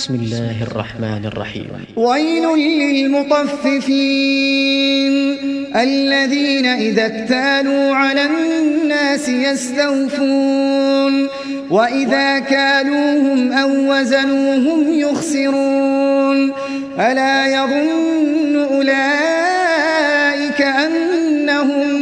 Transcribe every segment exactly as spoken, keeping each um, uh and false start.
بسم الله الرحمن الرحيم. ويل للمطففين الذين إذا اكتالوا على الناس يستوفون وإذا كالوهم أو وزنوهم يخسرون ألا يظن أولئك أنهم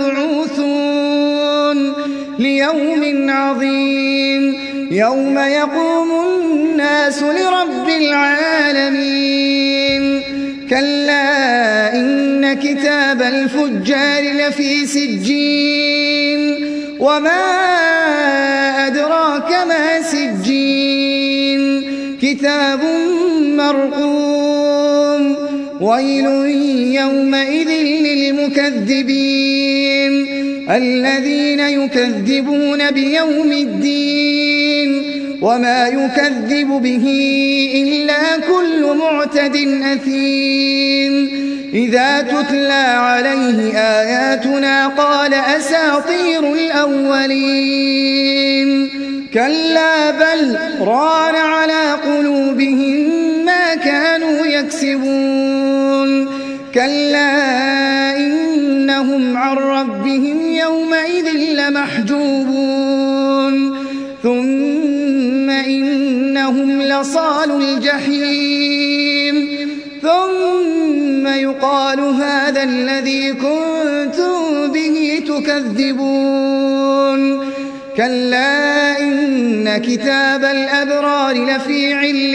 مبعوثون ليوم عظيم يوم يقوم الناس لرب العالمين كلا إن كتاب الفجار لفي سجين وما أدراك ما سجين كتاب مرقوم ويل يومئذ للمكذبين الذين يكذبون بيوم الدين وما يكذب به إلا كل معتد أثيم إذا تتلى عليه آياتنا قال أساطير الأولين كلا بل ران على قلوبهم ما كانوا يكسبون كلا إنهم عن ربهم يومئذ لمحجوبون ثم إنهم لصالوا الجحيم ثم يقال هذا الذي كنتم به تكذبون كلا إن كتاب الأبرار لفي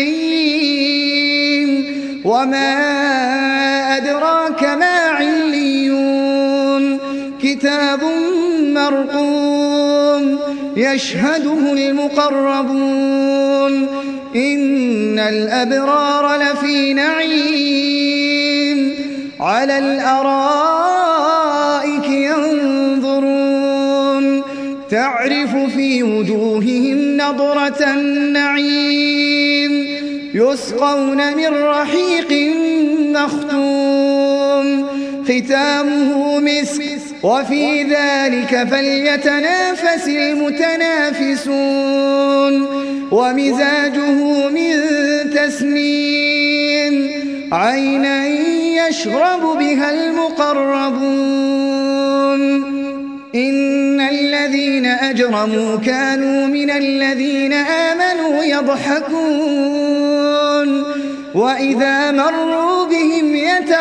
عليين وما أدراك ما عليون كتاب مرقوم يشهده المقربون إن الأبرار لفي نعيم على الأرائك ينظرون تعرف في وجوههم نضرة النعيم يسقون من رحيق مختوم ختامه مسك وفي ذلك فليتنافس المتنافسون ومزاجه من تسنيم عينا يشرب بها المقربون إن الذين أجرموا كانوا من الذين آمنوا يضحكون وإذا مروا بهم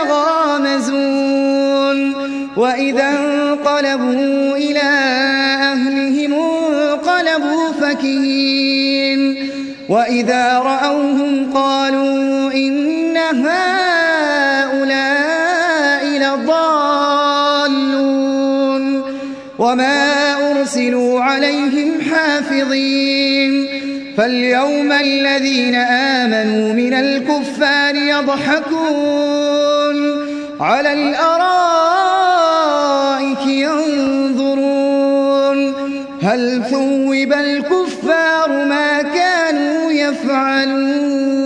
يتغامزون وإذا انقلبوا إلى أهلهم انقلبوا فكهين وإذا رأوهم قالوا إن هؤلاء لضالون وما أرسلوا عليهم حافظين فاليوم الذين آمنوا من الكفار يضحكون على الأرائك ينظرون هل ثوب الكفار ما كانوا يفعلون